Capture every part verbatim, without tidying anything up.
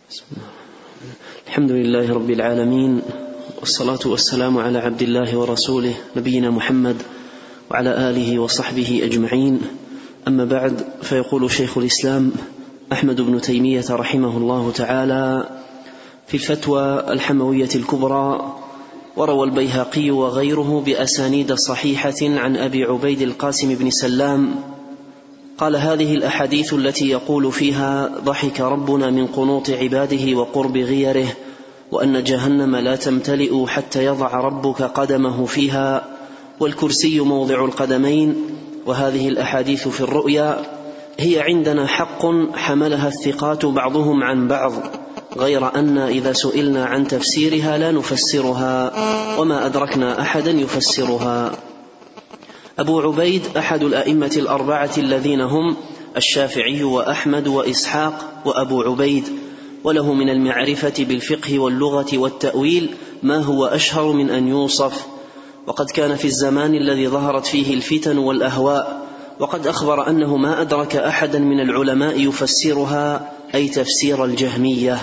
الحمد لله رب العالمين، والصلاة والسلام على عبد الله ورسوله نبينا محمد وعلى آله وصحبه أجمعين. أما بعد، فيقول شيخ الإسلام أحمد بن تيمية رحمه الله تعالى في الفتوى الحموية الكبرى: وروى البيهقي وغيره بأسانيد صحيحة عن أبي عبيد القاسم بن سلام قال: هذه الأحاديث التي يقول فيها ضحك ربنا من قنوط عباده وقرب غيره، وأن جهنم لا تمتلئ حتى يضع ربك قدمه فيها، والكرسي موضع القدمين، وهذه الأحاديث في الرؤيا، هي عندنا حق حملها الثقات بعضهم عن بعض، غير أن إذا سئلنا عن تفسيرها لا نفسرها، وما أدركنا أحدا يفسرها. أبو عبيد أحد الأئمة الأربعة الذين هم الشافعي وأحمد وإسحاق وأبو عبيد، وله من المعرفة بالفقه واللغة والتأويل ما هو أشهر من أن يوصف، وقد كان في الزمان الذي ظهرت فيه الفتن والأهواء، وقد أخبر أنه ما أدرك أحدا من العلماء يفسرها، أي تفسير الجهمية.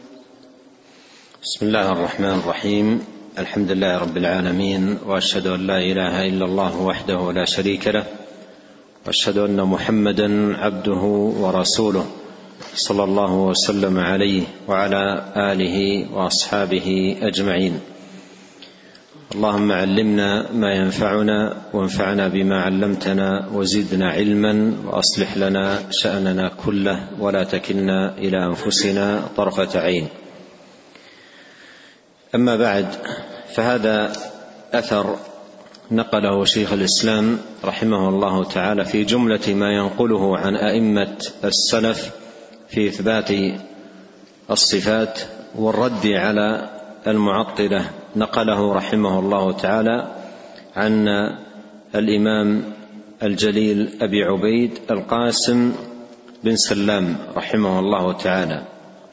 بسم الله الرحمن الرحيم. الحمد لله رب العالمين، وأشهد أن لا إله إلا الله وحده لا شريك له، وأشهد أن محمدا عبده ورسوله صلى الله وسلم عليه وعلى آله وأصحابه أجمعين. اللهم علمنا ما ينفعنا، وانفعنا بما علمتنا، وزدنا علما، وأصلح لنا شأننا كله، ولا تكلنا إلى أنفسنا طرفة عين. أما بعد، فهذا أثر نقله شيخ الإسلام رحمه الله تعالى في جملة ما ينقله عن أئمة السلف في إثبات الصفات والرد على المعطلة. نقله رحمه الله تعالى عن الإمام الجليل أبي عبيد القاسم بن سلام رحمه الله تعالى،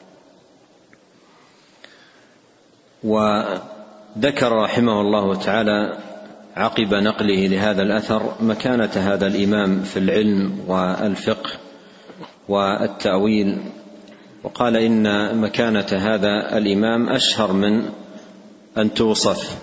وذكر رحمه الله تعالى عقب نقله لهذا الأثر مكانة هذا الإمام في العلم والفقه والتأويل، وقال إن مكانة هذا الإمام أشهر من أن توصف،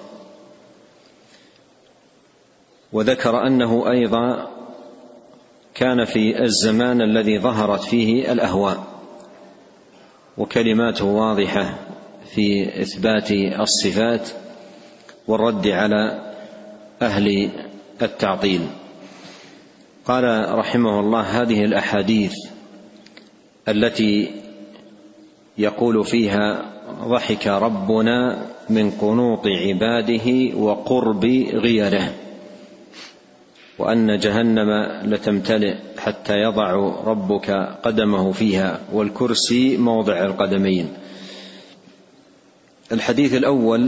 وذكر أنه أيضا كان في الزمان الذي ظهرت فيه الأهواء، وكلماته واضحة في إثبات الصفات والرد على أهل التعطيل. قال رحمه الله: هذه الأحاديث التي يقول فيها ضحك ربنا من قنوط عباده وقرب غيره، وأن جهنم لتمتلئ حتى يضع ربك قدمه فيها، والكرسي موضع القدمين. الحديث الأول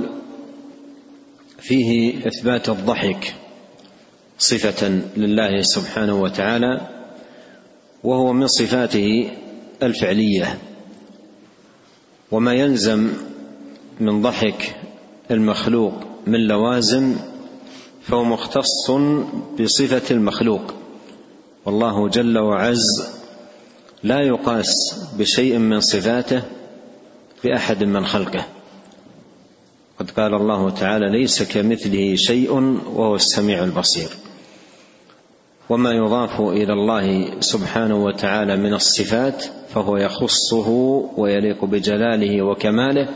فيه إثبات الضحك صفة لله سبحانه وتعالى، وهو من صفاته الفعلية، وما يلزم من ضحك المخلوق من لوازم فهو مختص بصفة المخلوق، والله جل وعز لا يقاس بشيء من صفاته بأحد من خلقه. قد قال الله تعالى: ليس كمثله شيء وهو السميع البصير. وما يضاف إلى الله سبحانه وتعالى من الصفات فهو يخصه ويليق بجلاله وكماله،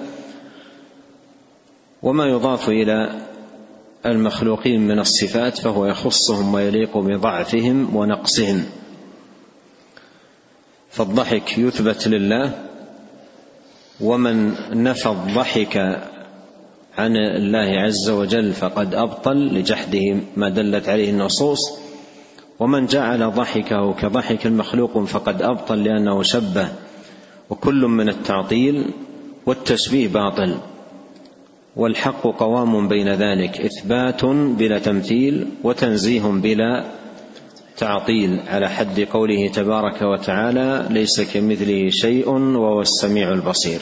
وما يضاف إلى المخلوقين من الصفات فهو يخصهم ويليق بضعفهم ونقصهم. فالضحك يثبت لله، ومن نفى الضحك عن الله عز وجل فقد أبطل لجحده ما دلت عليه النصوص، ومن جعل ضحكه كضحك المخلوق فقد أبطل لأنه شبه، وكل من التعطيل والتشبيه باطل، والحق قوام بين ذلك، إثبات بلا تمثيل وتنزيه بلا تعطيل، على حد قوله تبارك وتعالى: ليس كمثله شيء وهو السميع البصير.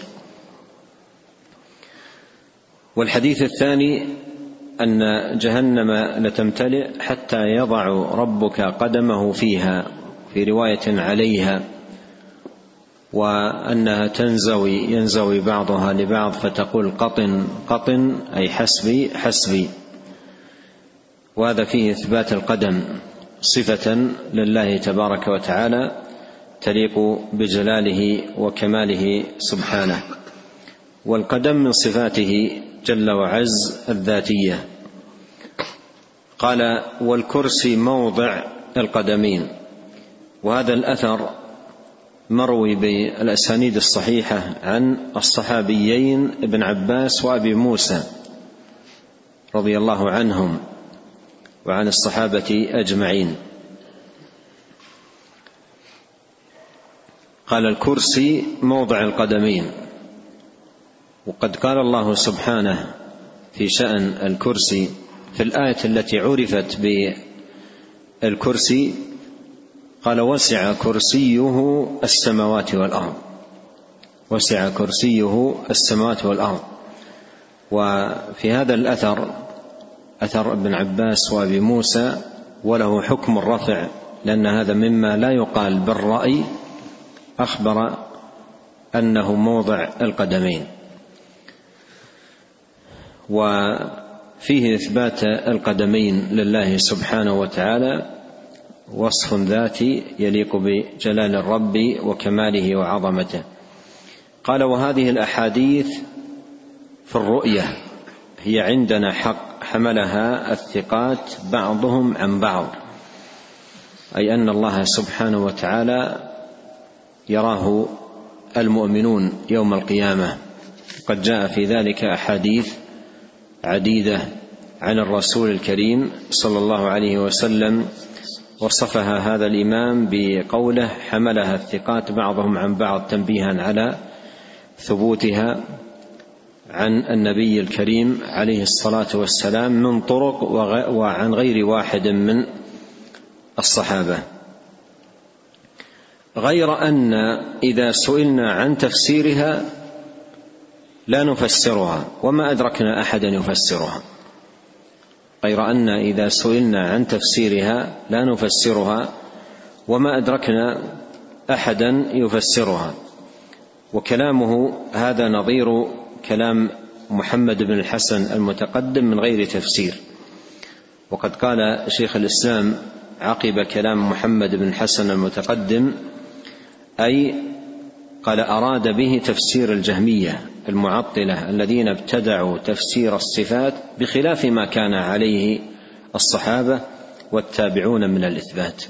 والحديث الثاني أن جهنم لتمتلئ حتى يضع ربك قدمه فيها، في رواية عليها، وأنها تنزوي ينزوي بعضها لبعض فتقول قطن قطن أي حسبي حسبي، وهذا فيه إثبات القدم صفة لله تبارك وتعالى تليق بجلاله وكماله سبحانه. والقدم من صفاته جل وعز الذاتية. قال: والكرسي موضع القدمين. وهذا الأثر مروي بالأسانيد الصحيحة عن الصحابيين ابن عباس وأبي موسى رضي الله عنهم وعن الصحابة أجمعين. قال: الكرسي موضع القدمين. وقد قال الله سبحانه في شأن الكرسي في الآية التي عرفت بالكرسي، قال: وسع كرسيه السماوات والأرض. وسع كرسيه السماوات والأرض. وفي هذا الأثر أثر ابن عباس وأبي موسى وله حكم الرفع، لأن هذا مما لا يقال بالرأي، أخبر أنه موضع القدمين. وفيه إثبات القدمين لله سبحانه وتعالى وصف ذاتي يليق بجلال الرب وكماله وعظمته. قال: وهذه الأحاديث في الرؤية هي عندنا حق حملها الثقات بعضهم عن بعض، أي أن الله سبحانه وتعالى يراه المؤمنون يوم القيامة. قد جاء في ذلك أحاديث عديدة عن الرسول الكريم صلى الله عليه وسلم، وصفها هذا الإمام بقوله: حملها الثقات بعضهم عن بعض، تنبيها على ثبوتها عن النبي الكريم عليه الصلاة والسلام من طرق وعن غير واحد من الصحابة. غير أن إذا سئلنا عن تفسيرها لا نفسرها وما أدركنا أحدا يفسرها. غير أن إذا سئلنا عن تفسيرها لا نفسرها وما أدركنا أحدا يفسرها. وكلامه هذا نظير كلام محمد بن الحسن المتقدم من غير تفسير. وقد قال شيخ الإسلام عقب كلام محمد بن الحسن المتقدم، أي قال: أراد به تفسير الجهمية المعطلة الذين ابتدعوا تفسير الصفات بخلاف ما كان عليه الصحابة والتابعون من الإثبات.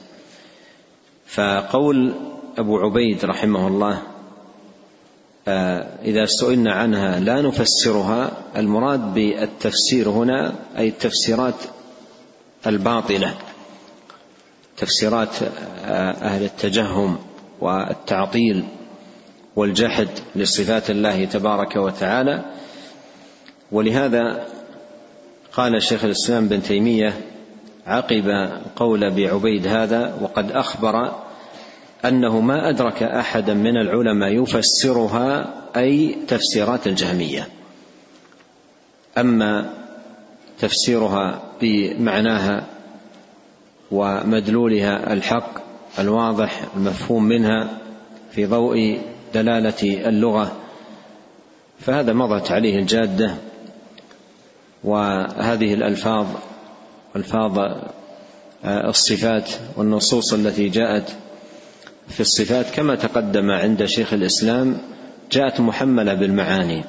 فقول أبو عبيد رحمه الله إذا سئلنا عنها لا نفسرها، المراد بالتفسير هنا أي التفسيرات الباطلة، تفسيرات أهل التجهم والتعطيل والجحد لصفات الله تبارك وتعالى. ولهذا قال شيخ الإسلام بن تيمية عقب قول أبي عبيد هذا: وقد أخبر أنه ما أدرك أحدا من العلماء يفسرها، أي تفسيرات الجهمية. أما تفسيرها بمعناها ومدلولها الحق الواضح المفهوم منها في ضوء دلالة اللغة فهذا مضت عليه الجادة. وهذه الألفاظ ألفاظ الصفات والنصوص التي جاءت في الصفات كما تقدم عند شيخ الإسلام جاءت محملة بالمعاني،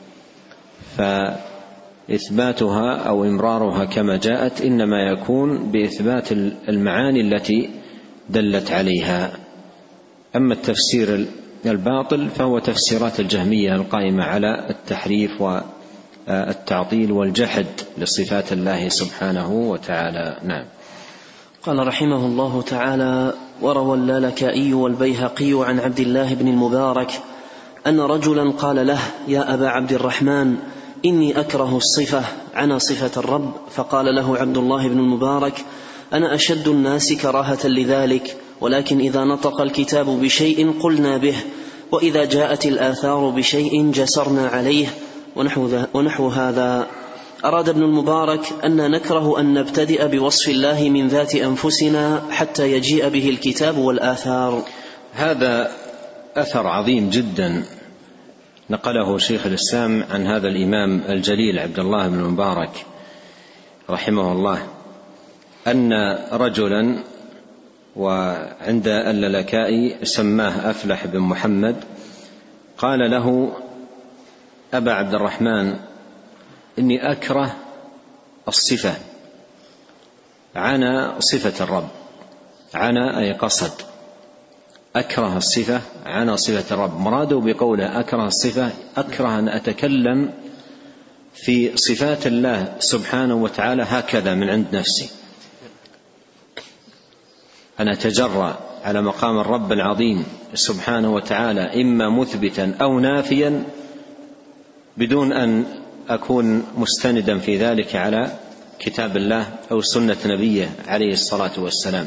فإثباتها أو إمرارها كما جاءت إنما يكون بإثبات المعاني التي دلت عليها. أما التفسير الباطل فهو تفسيرات الجهمية القائمة على التحريف والتعطيل والجحد لصفات الله سبحانه وتعالى. نعم. قال رحمه الله تعالى: وروى اللالكائي والبيهقي عن عبد الله بن المبارك أن رجلا قال له: يا أبا عبد الرحمن، إني أكره الصفة عن صفة الرب. فقال له عبد الله بن المبارك: أنا أشد الناس كراهة لذلك، ولكن إذا نطق الكتاب بشيء قلنا به، وإذا جاءت الآثار بشيء جسرنا عليه، ونحو, ونحو هذا. أراد ابن المبارك أن نكره أن نبتدئ بوصف الله من ذات أنفسنا حتى يجيء به الكتاب والآثار. هذا أثر عظيم جدا نقله شيخ الإسلام عن هذا الإمام الجليل عبد الله بن المبارك رحمه الله، أن رجلا وعند اللالكائي سماه أفلح بن محمد قال له: أبا عبد الرحمن، إني أكره الصفة عنا صفة الرب. عنا أي قصد، أكره الصفة عنا صفة الرب. مراده بقوله أكره الصفة، أكره أن أتكلم في صفات الله سبحانه وتعالى هكذا من عند نفسي، أن أتجرأ على مقام الرب العظيم سبحانه وتعالى إما مثبتا أو نافيا بدون أن أكون مستندا في ذلك على كتاب الله أو سنة نبيه عليه الصلاة والسلام.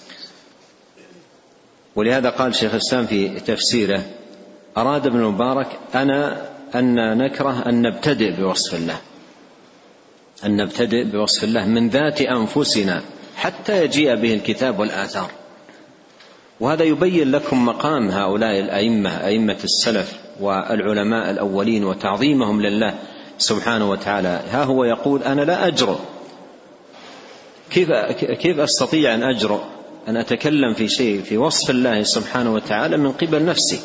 ولهذا قال شيخ الإسلام في تفسيره: أراد ابن المبارك أنا أن نكره أن نبتدئ بوصف الله، أن نبتدئ بوصف الله من ذات أنفسنا حتى يجيء به الكتاب والآثار. وهذا يبين لكم مقام هؤلاء الأئمة، أئمة السلف والعلماء الأولين وتعظيمهم لله سبحانه وتعالى. ها هو يقول: أنا لا أجرؤ، كيف كيف أستطيع أن أجرؤ أن أتكلم في شيء في وصف الله سبحانه وتعالى من قبل نفسي،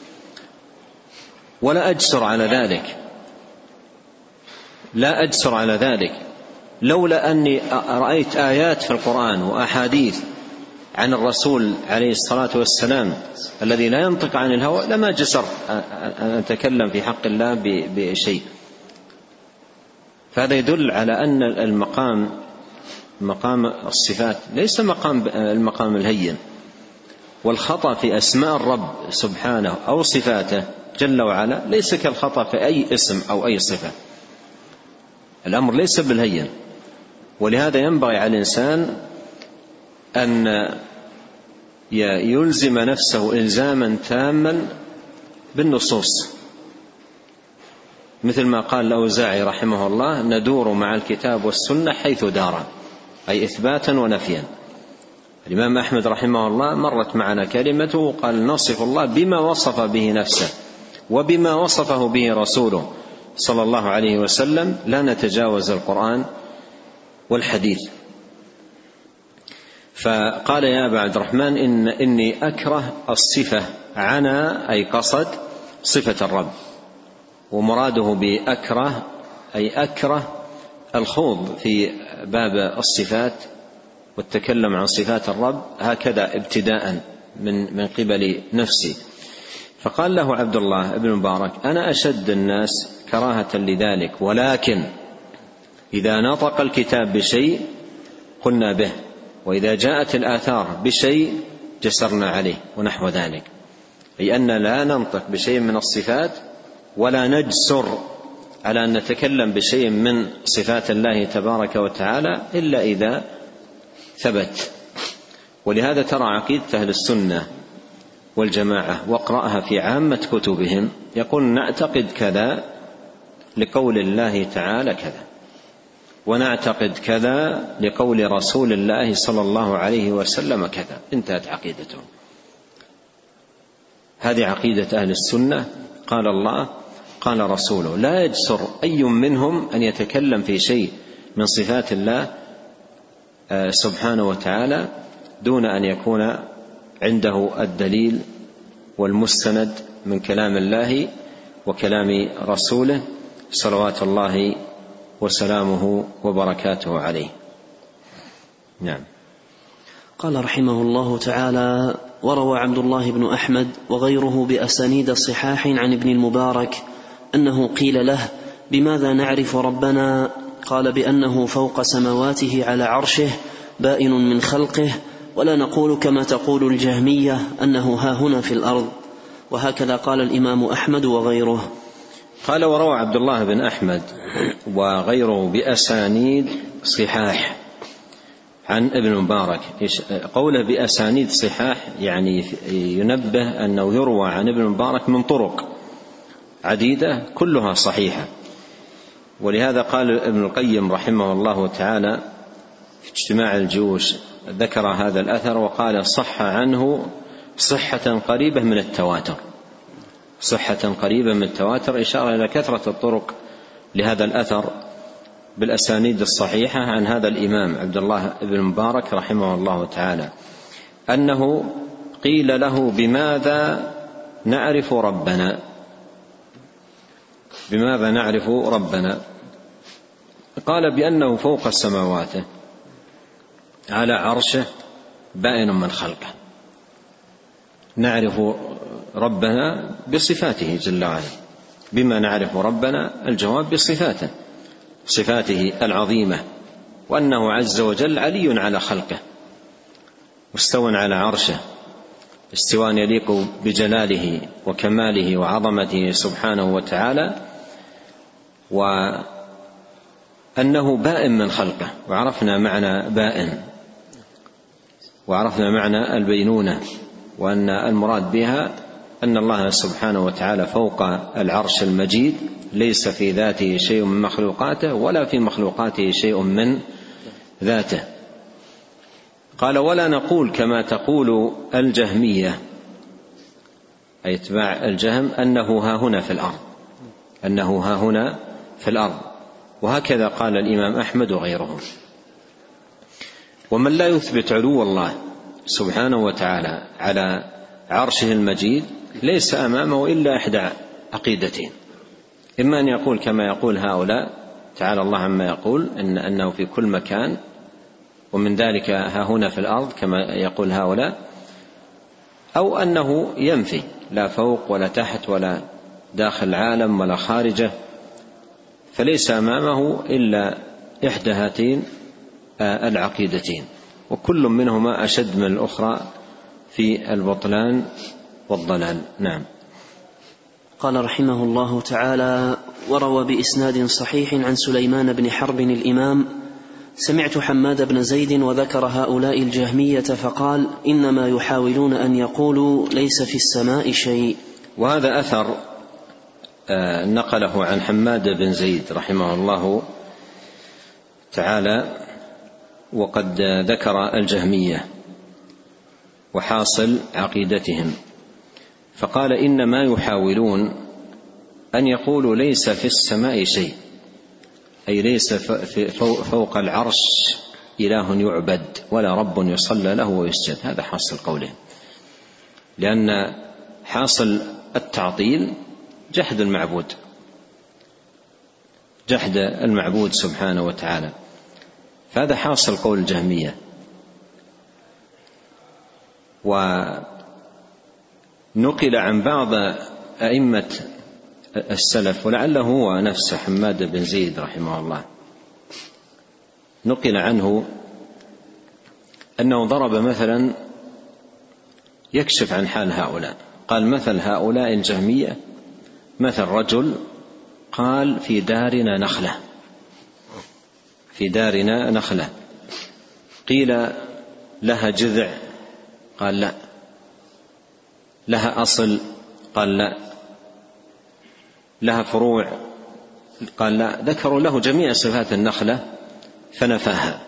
ولا أجسر على ذلك، لا أجسر على ذلك لولا أني رأيت آيات في القرآن وأحاديث عن الرسول عليه الصلاة والسلام الذي لا ينطق عن الهوى لما جسر أن أتكلم في حق الله بشيء. فهذا يدل على أن المقام مقام الصفات ليس مقام المقام الهين، والخطأ في أسماء الرب سبحانه أو صفاته جل وعلا ليس كالخطأ في أي اسم أو أي صفة. الأمر ليس بالهين. ولهذا ينبغي على الإنسان أن يلزم نفسه إلزاما تاما بالنصوص، مثل ما قال الأوزاعي رحمه الله: ندور مع الكتاب والسنة حيث دار، أي إثباتا ونفيا. الإمام أحمد رحمه الله مرت معنا كلمته قال: نصف الله بما وصف به نفسه وبما وصفه به رسوله صلى الله عليه وسلم، لا نتجاوز القرآن والحديث. فقال: يا أبا عبد الرحمن، إن إني أكره الصفة عنا أي قصد صفة الرب. ومراده بأكره أي أكره الخوض في باب الصفات والتكلم عن صفات الرب هكذا ابتداء من من قبل نفسي. فقال له عبد الله بن مبارك: أنا أشد الناس كراهة لذلك، ولكن إذا نطق الكتاب بشيء قلنا به، وإذا جاءت الآثار بشيء جسرنا عليه، ونحو ذلك. أي أن لا ننطق بشيء من الصفات ولا نجسر على أن نتكلم بشيء من صفات الله تبارك وتعالى إلا إذا ثبت. ولهذا ترى عقيدة أهل السنة والجماعة واقرأها في عامة كتبهم يقول: نعتقد كذا لقول الله تعالى كذا، ونعتقد كذا لقول رسول الله صلى الله عليه وسلم كذا. انتهت عقيدتهم. هذه عقيدة أهل السنة، قال الله قال رسوله، لا يجسر أي منهم أن يتكلم في شيء من صفات الله سبحانه وتعالى دون أن يكون عنده الدليل والمستند من كلام الله وكلام رسوله صلوات الله وسلامه وبركاته عليه. نعم. قال رحمه الله تعالى: وروى عبد الله بن أحمد وغيره بأسانيد صحاح عن ابن المبارك أنه قيل له: بماذا نعرف ربنا؟ قال: بأنه فوق سماواته على عرشه بائن من خلقه، ولا نقول كما تقول الجهمية أنه ها هنا في الأرض. وهكذا قال الإمام أحمد وغيره. قال: وروى عبد الله بن أحمد وغيره بأسانيد صحاح عن ابن المبارك. قوله بأسانيد صحاح يعني ينبه أنه يروى عن ابن المبارك من طرق عديدة كلها صحيحة. ولهذا قال ابن القيم رحمه الله تعالى في اجتماع الجيوش ذكر هذا الأثر وقال: صح عنه صحة قريبة من التواتر، صحة قريبة من التواتر، إشارة إلى كثرة الطرق لهذا الأثر بالأسانيد الصحيحة عن هذا الإمام عبد الله بن المبارك رحمه الله تعالى أنه قيل له: بماذا نعرف ربنا؟ بماذا نعرف ربنا؟ قال: بأنه فوق السماوات على عرشه بائن من خلقه. نعرف ربنا بصفاته جل وعلا. بما نعرف ربنا؟ الجواب بصفاته، صفاته العظيمة، وأنه عز وجل علي على خلقه مستو على عرشه استواء يليق بجلاله وكماله وعظمته سبحانه وتعالى، وأنه بائن من خلقه. وعرفنا معنى بائن، وعرفنا معنى البينونة، وأن المراد بها أن الله سبحانه وتعالى فوق العرش المجيد، ليس في ذاته شيء من مخلوقاته ولا في مخلوقاته شيء من ذاته. قال: ولا نقول كما تقول الجهمية، أي اتباع الجهم، أنه ها هنا في الأرض، أنه ها هنا في الأرض. وهكذا قال الإمام أحمد وغيره. ومن لا يثبت علو الله سبحانه وتعالى على عرشه المجيد ليس أمامه إلا إحدى عقيدتين: إما أن يقول كما يقول هؤلاء تعالى الله عما يقول إن أنه في كل مكان، ومن ذلك ها هنا في الأرض كما يقول هؤلاء، أو أنه ينفي لا فوق ولا تحت ولا داخل العالم ولا خارجه، فليس أمامه إلا إحدى هاتين العقيدتين، وكل منهما أشد من الأخرى في البطلان والضلال. نعم. قال رحمه الله تعالى: وروى بإسناد صحيح عن سليمان بن حرب الإمام: سمعت حماد بن زيد وذكر هؤلاء الجهمية فقال: إنما يحاولون أن يقولوا ليس في السماء شيء. وهذا أثر نقله عن حماد بن زيد رحمه الله تعالى، وقد ذكر الجهمية وحاصل عقيدتهم، فقال: إنما يحاولون أن يقولوا ليس في السماء شيء، أي ليس فوق العرش إله يعبد ولا رب يصلى له ويسجد. هذا حاصل قولهم، لأن حاصل التعطيل جحد المعبود، جحد المعبود سبحانه وتعالى، فهذا حاصل قول الجهمية. ونقل عن بعض أئمة السلف، ولعله هو نفسه حماد بن زيد رحمه الله، نقل عنه أنه ضرب مثلا يكشف عن حال هؤلاء. قال: مثل هؤلاء الجهمية مثل رجل قال: في دارنا نخلة، في دارنا نخلة، قيل: لها جذع؟ قال: لا. لها أصل؟ قال: لا. لها فروع؟ قال: لا. ذكروا له جميع صفات النخلة فنفاها،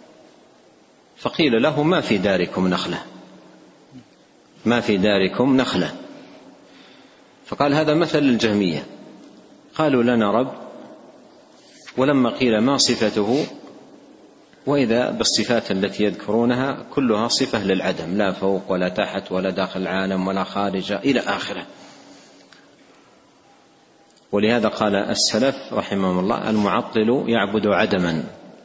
فقيل له: ما في داركم نخلة، ما في داركم نخلة. فقال: هذا مثل الجهمية. قالوا: لنا رب، ولما قيل ما صفته وإذا بالصفات التي يذكرونها كلها صفة للعدم، لا فوق ولا تحت ولا داخل العالم ولا خارجه إلى آخره. ولهذا قال السلف رحمهم الله: المعطل يعبد عدما،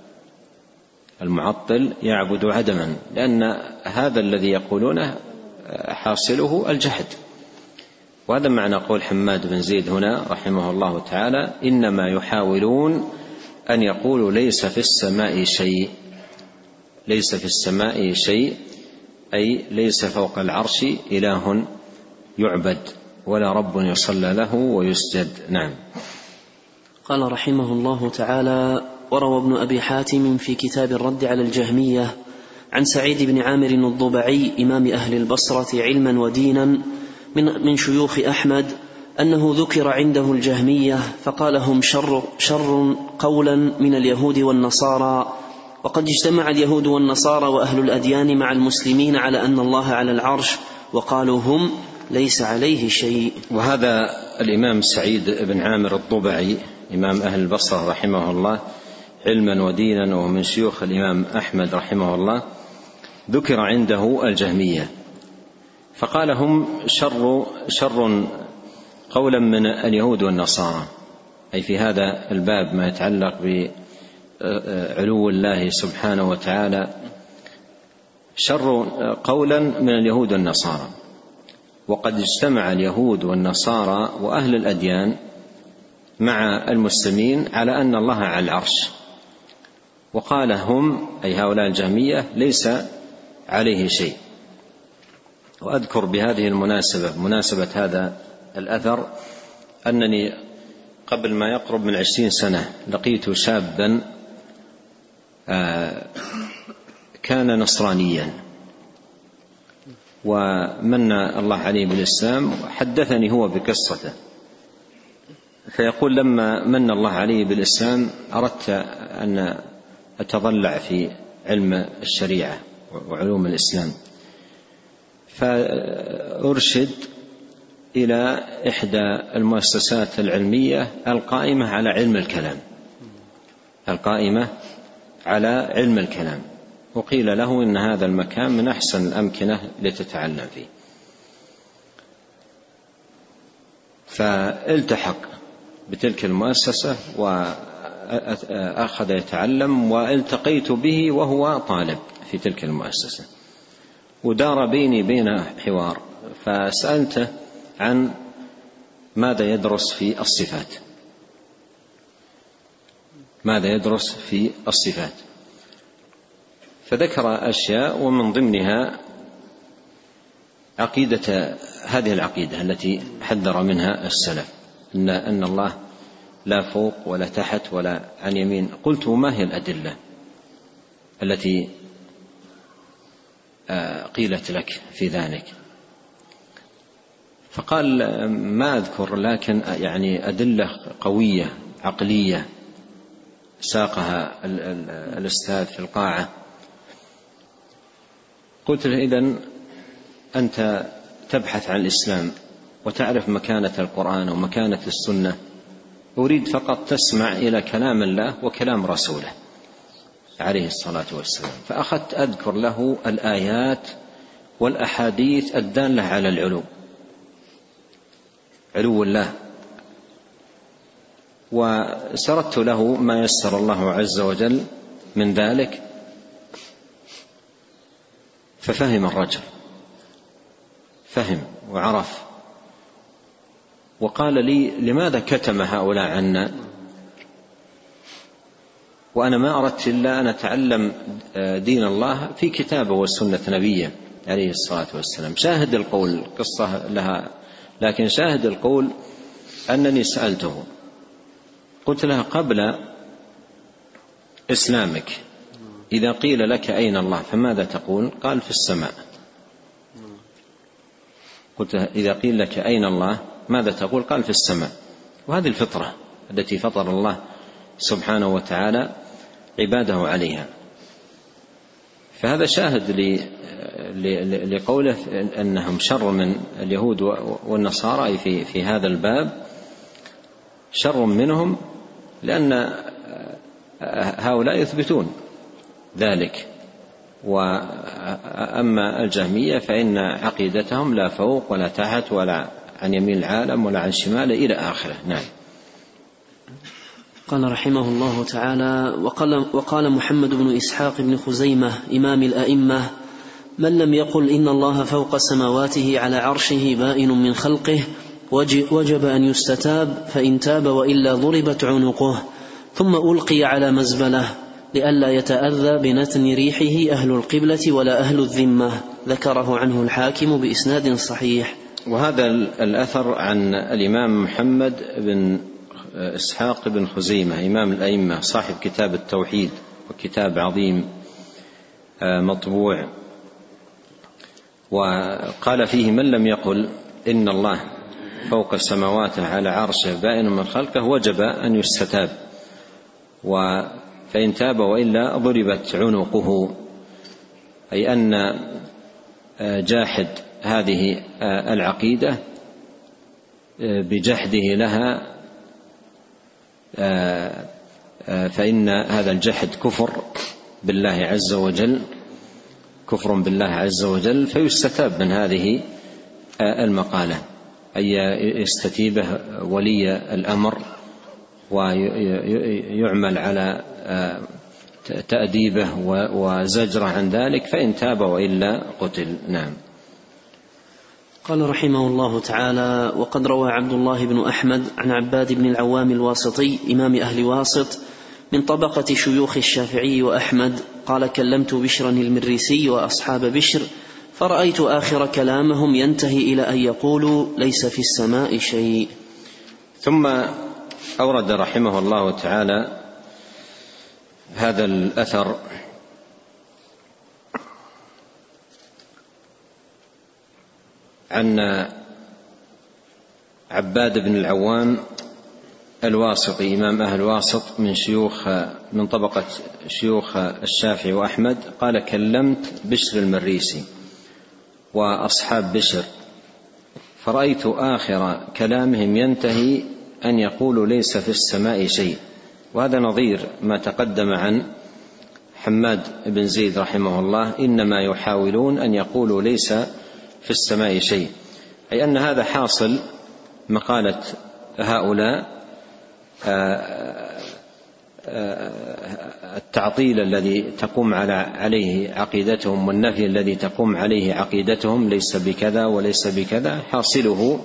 المعطل يعبد عدما، لأن هذا الذي يقولونه حاصله الجحد. وهذا معنى قول حماد بن زيد هنا رحمه الله تعالى: إنما يحاولون أن يقولوا ليس في السماء شيء، ليس في السماء شيء، أي ليس فوق العرش إله يعبد ولا رب يصلى له ويسجد. نعم. قال رحمه الله تعالى: وروى ابن أبي حاتم في كتاب الرد على الجهمية عن سعيد بن عامر الضبعي إمام أهل البصرة علما ودينا من, من شيوخ أحمد أنه ذكر عنده الجهمية فقال: هم شر, شر قولا من اليهود والنصارى، وقد اجتمع اليهود والنصارى وأهل الأديان مع المسلمين على أن الله على العرش، وقالوا هم ليس عليه شيء. وهذا الإمام سعيد بن عامر الطبعي إمام أهل البصرة رحمه الله علما ودينا، ومن شيوخ الإمام أحمد رحمه الله، ذكر عنده الجهمية فقال هم شر, شر قولا من اليهود والنصارى، أي في هذا الباب ما يتعلق بعلو الله سبحانه وتعالى، شر قولا من اليهود والنصارى. وقد اجتمع اليهود والنصارى وأهل الأديان مع المسلمين على أن الله على العرش، وقال هم أي هؤلاء الجهمية ليس عليه شيء. وأذكر بهذه المناسبة مناسبة هذا الأثر أنني قبل ما يقرب من عشرين سنة لقيت شابا كان نصرانيا ومن الله عليه بالإسلام، وحدثني هو بقصته، فيقول لما من الله عليه بالإسلام أردت أن أتضلع في علم الشريعة وعلوم الإسلام، فأرشد إلى إحدى المؤسسات العلمية القائمة على علم الكلام القائمة على علم الكلام وقيل له إن هذا المكان من أحسن الأمكنة لتتعلم فيه، فالتحق بتلك المؤسسة وأخذ يتعلم، والتقيت به وهو طالب في تلك المؤسسة، ودار بيني بينه حوار، فسألته عن ماذا يدرس في الصفات ماذا يدرس في الصفات فذكر أشياء، ومن ضمنها عقيدة هذه العقيدة التي حذر منها السلف، إن, أن الله لا فوق ولا تحت ولا عن يمين. قلت ما هي الأدلة التي قيلت لك في ذلك؟ فقال ما أذكر، لكن يعني أدلة قوية عقلية ساقها الأستاذ في القاعة. قلت له إذن أنت تبحث عن الإسلام وتعرف مكانة القرآن ومكانة السنة، أريد فقط تسمع إلى كلام الله وكلام رسوله عليه الصلاة والسلام. فأخذت أذكر له الآيات والأحاديث الدالة على العلو علو الله، وسردت له ما يسر الله عز وجل من ذلك، ففهم الرجل فهم وعرف، وقال لي لماذا كتم هؤلاء عنا وأنا ما أردت إلا أن أتعلم دين الله في كتابه وسنة نبيه عليه الصلاة والسلام. شاهد القول قصة لها، لكن شاهد القول أنني سألته قلت لها قبل إسلامك إذا قيل لك أين الله فماذا تقول؟ قال في السماء. قلت إذا قيل لك أين الله ماذا تقول؟ قال في السماء. وهذه الفطرة التي فطر الله سبحانه وتعالى عباده عليها. فهذا شاهد لقوله أنهم شر من اليهود والنصارى في في هذا الباب، شر منهم، لأن هؤلاء يثبتون ذلك، وأما الجهمية فإن عقيدتهم لا فوق ولا تحت ولا عن يمين العالم ولا عن شماله إلى آخره. نعم. قال رحمه الله تعالى: وقال, وقال محمد بن إسحاق بن خزيمة إمام الأئمة: من لم يقل إن الله فوق سماواته على عرشه بائن من خلقه وجب أن يستتاب، فإن تاب وإلا ضربت عنقه ثم ألقي على مزبلة لئلا يتأذى بنتن ريحه أهل القبلة ولا أهل الذمة. ذكره عنه الحاكم بإسناد صحيح. وهذا الأثر عن الإمام محمد بن إسحاق بن خزيمة إمام الأئمة صاحب كتاب التوحيد، وكتاب عظيم مطبوع، وقال فيه: من لم يقل إن الله فوق السماوات على عرشه بائن من خلقه وجب أن يستتاب. فإن تاب وإلا ضربت عنقه، أي أن جاحد هذه العقيدة بجحده لها فإن هذا الجحد كفر بالله عز وجل، كفر بالله عز وجل، فيستتاب من هذه المقالة، أي يستتيبه ولي الأمر ويعمل على تأديبه وزجره عن ذلك، فإن تاب وإلا قتل. نعم. قال رحمه الله تعالى: وقد روى عبد الله بن أحمد عن عباد بن العوام الواسطي إمام أهل واسط من طبقة شيوخ الشافعي وأحمد قال: كلمت بشرا المريسي وأصحاب بشر فرأيت آخر كلامهم ينتهي إلى أن يقولوا ليس في السماء شيء. ثم أورد رحمه الله تعالى هذا الأثر عن عباد بن العوام الواسطي إمام أهل واسط من شيوخ من طبقة شيوخ الشافعي وأحمد قال: كلمت بشر المريسي وأصحاب بشر فرأيت آخر كلامهم ينتهي أن يقولوا ليس في السماء شيء. وهذا نظير ما تقدم عن حماد بن زيد رحمه الله: إنما يحاولون أن يقولوا ليس في السماء شيء، أي أن هذا حاصل مقالة هؤلاء التعطيل الذي تقوم عليه عقيدتهم والنفي الذي تقوم عليه عقيدتهم، ليس بكذا وليس بكذا، حاصله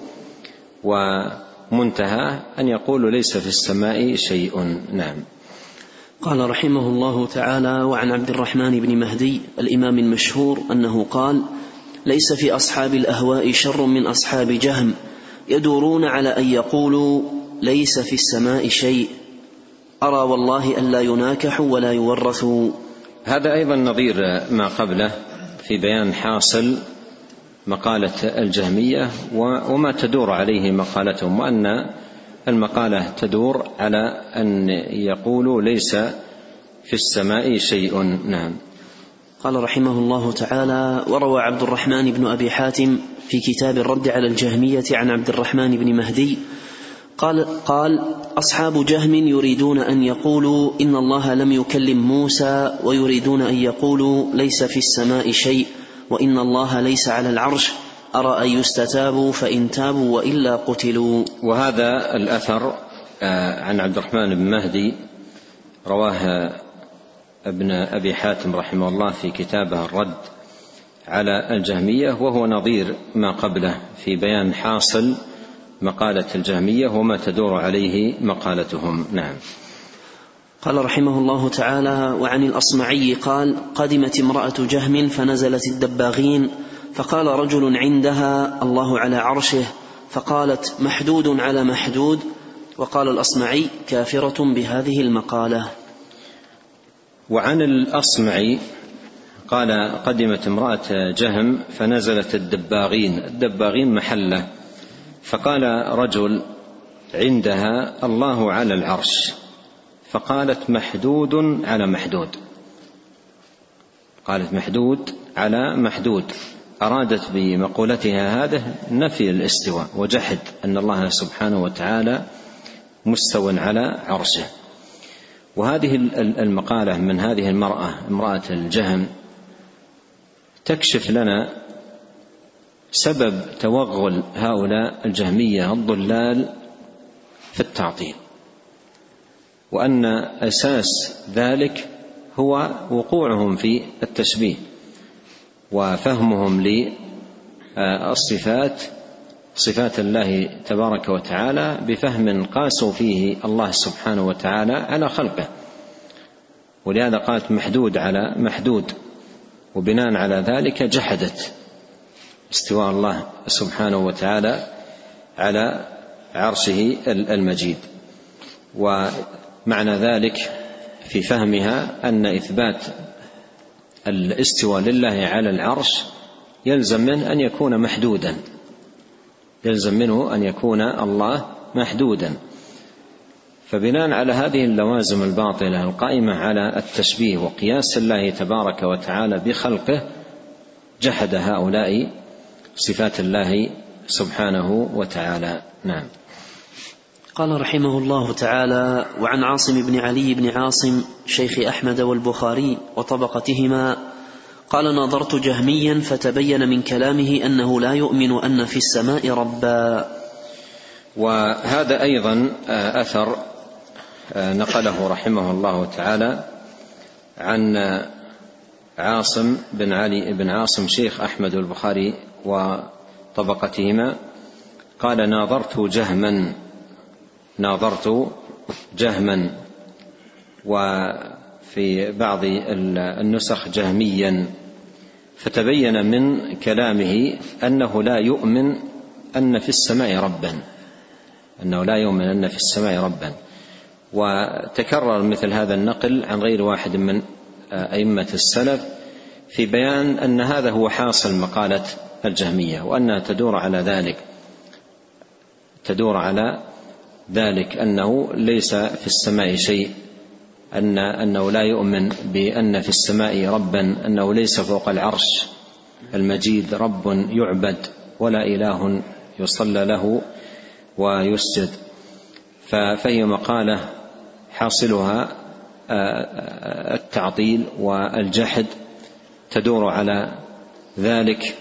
ومنتهى أن يقولوا ليس في السماء شيء. نعم. قال رحمه الله تعالى: وعن عبد الرحمن بن مهدي الإمام المشهور أنه قال: ليس في أصحاب الأهواء شر من أصحاب جهم يدورون على أن يقولوا ليس في السماء شيء، أرى والله أن لا يناكحوا ولا يورثوا. هذا أيضا نظير ما قبله في بيان حاصل مقالة الجهمية وما تدور عليه مقالتهم، وأن المقالة تدور على أن يقولوا ليس في السماء شيء. نعم. قال رحمه الله تعالى: وروى عبد الرحمن بن أبي حاتم في كتاب الرد على الجهمية عن عبد الرحمن بن مهدي قال, قال أصحاب جهم يريدون أن يقولوا إن الله لم يكلم موسى، ويريدون أن يقولوا ليس في السماء شيء، وإن الله ليس على العرش، أرى أن يستتابوا فإن تابوا وإلا قتلوا. وهذا الأثر عن عبد الرحمن بن مهدي رواه ابن أبي حاتم رحمه الله في كتابه الرد على الجهمية، وهو نظير ما قبله في بيان حاصل مقالة الجهمية وما تدور عليه مقالتهم. نعم. قال رحمه الله تعالى: وعن الأصمعي قال: قدمت امرأة جهم فنزلت الدباغين، فقال رجل عندها: الله على عرشه، فقالت: محدود على محدود. وقال الأصمعي: كافرة بهذه المقالة. وعن الأصمعي قال: قدمت امرأة جهم فنزلت الدباغين، الدباغين محلة، فقال رجل عندها: الله على العرش، فقالت: محدود على محدود. قالت: محدود على محدود، أرادت بمقولتها هذا نفي الاستواء وجحد أن الله سبحانه وتعالى مستوى على عرشه. وهذه المقالة من هذه المرأة امرأة الجهم تكشف لنا سبب توغل هؤلاء الجهمية الضلال في التعطيل، وأن أساس ذلك هو وقوعهم في التشبيه وفهمهم للصفات صفات الله تبارك وتعالى بفهم قاسوا فيه الله سبحانه وتعالى على خلقه، ولهذا قالت محدود على محدود، وبناء على ذلك جحدت استواء الله سبحانه وتعالى على عرشه المجيد. ومعنى ذلك في فهمها أن إثبات الاستواء لله على العرش يلزم منه أن يكون محدودا، يلزم منه أن يكون الله محدودا، فبناء على هذه اللوازم الباطلة القائمة على التشبيه وقياس الله تبارك وتعالى بخلقه، جحد هؤلاء صفات الله سبحانه وتعالى. نعم. قال رحمه الله تعالى: وعن عاصم بن علي بن عاصم شيخ أحمد والبخاري وطبقتهما قال: ناظرت جهميا فتبين من كلامه أنه لا يؤمن أن في السماء ربا. وهذا أيضا أثر نقله رحمه الله تعالى عن عاصم بن علي بن عاصم شيخ أحمد البخاري وطبقتهما قال: ناظرت جهما ناظرت جهما وفي بعض النسخ جهميا، فتبين من كلامه أنه لا يؤمن أن في السماء ربا أنه لا يؤمن أن في السماء ربا. وتكرر مثل هذا النقل عن غير واحد من أئمة السلف في بيان أن هذا هو حاصل مقالة الجهمية، وأنها تدور على ذلك تدور على ذلك أنه ليس في السماء شيء، أن أنه لا يؤمن بأن في السماء ربا، أنه ليس فوق العرش المجيد رب يعبد ولا إله يصلى له ويسجد. فهي مقالة حاصلها التعطيل والجحد تدور على ذلك،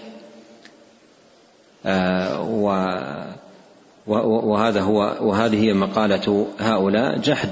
وهذا هو وهذه هي مقالة هؤلاء، جحد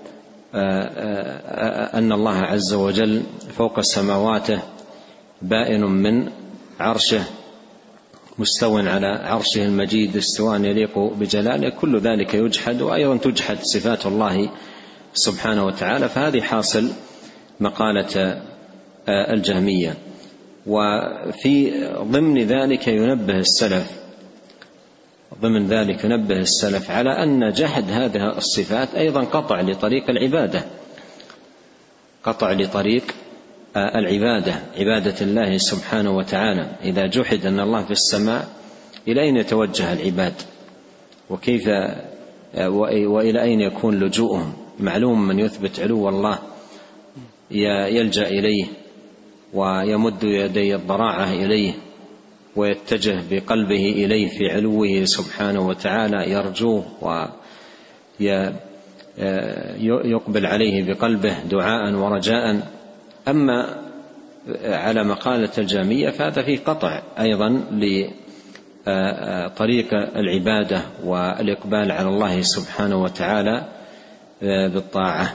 أن الله عز وجل فوق سماواته بائن من عرشه مستو على عرشه المجيد استواء يليق بجلاله، كل ذلك يجحد، وأيضا تجحد صفات الله سبحانه وتعالى. فهذه حاصل مقالة الجهمية. وفي ضمن ذلك ينبه السلف ضمن ذلك ينبه السلف على أن جحد هذه الصفات أيضا قطع لطريق العبادة قطع لطريق العبادة عبادة الله سبحانه وتعالى. إذا جحد أن الله في السماء، إلى أين يتوجه العباد وكيف وإلى أين يكون لجوءهم؟ معلوم من يثبت علو الله يلجأ إليه ويمد يدي الضراعة إليه ويتجه بقلبه إليه في علوه سبحانه وتعالى، يرجوه ويقبل عليه بقلبه دعاء ورجاء. أما على مقالة الجهمية فهذا فيه قطع أيضا لطريق العبادة والإقبال على الله سبحانه وتعالى بالطاعة.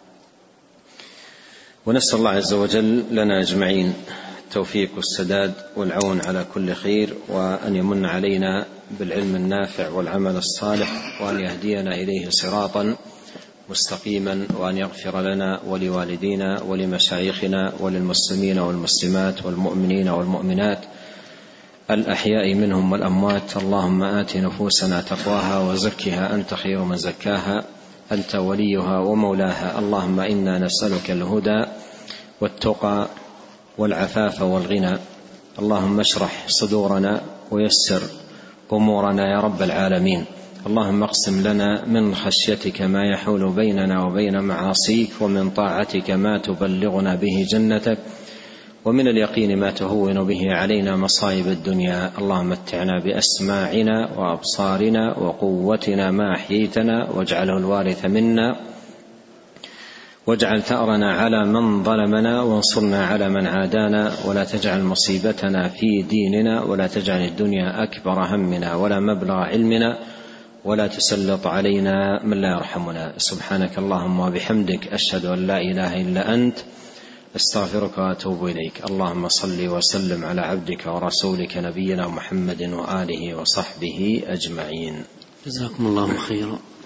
ونسأل الله عز وجل لنا أجمعين التوفيق والسداد والعون على كل خير، وأن يمن علينا بالعلم النافع والعمل الصالح، وأن يهدينا إليه صراطا مستقيما، وأن يغفر لنا ولوالدينا ولمشايخنا وللمسلمين والمسلمات والمؤمنين والمؤمنات الأحياء منهم والأموات. اللهم آت نفوسنا تقواها وزكها أنت خير من زكاها أنت وليها ومولاها. اللهم إنا نسألك الهدى والتقى والعفاف والغنى. اللهم اشرح صدورنا ويسر أمورنا يا رب العالمين. اللهم اقسم لنا من خشيتك ما يحول بيننا وبين معاصيك، ومن طاعتك ما تبلغنا به جنتك، ومن اليقين ما تهون به علينا مصائب الدنيا. اللهم متعنا بأسماعنا وأبصارنا وقوتنا ما أحييتنا، واجعله الوارث منا، واجعل ثأرنا على من ظلمنا، وانصرنا على من عادانا، ولا تجعل مصيبتنا في ديننا، ولا تجعل الدنيا أكبر همنا ولا مبلغ علمنا، ولا تسلط علينا من لا يرحمنا. سبحانك اللهم وبحمدك، أشهد أن لا إله إلا أنت، استغفرك وأتوب إليك. اللهم صل وسلم على عبدك ورسولك نبينا محمد وآله وصحبه أجمعين. جزاكم الله خيرا.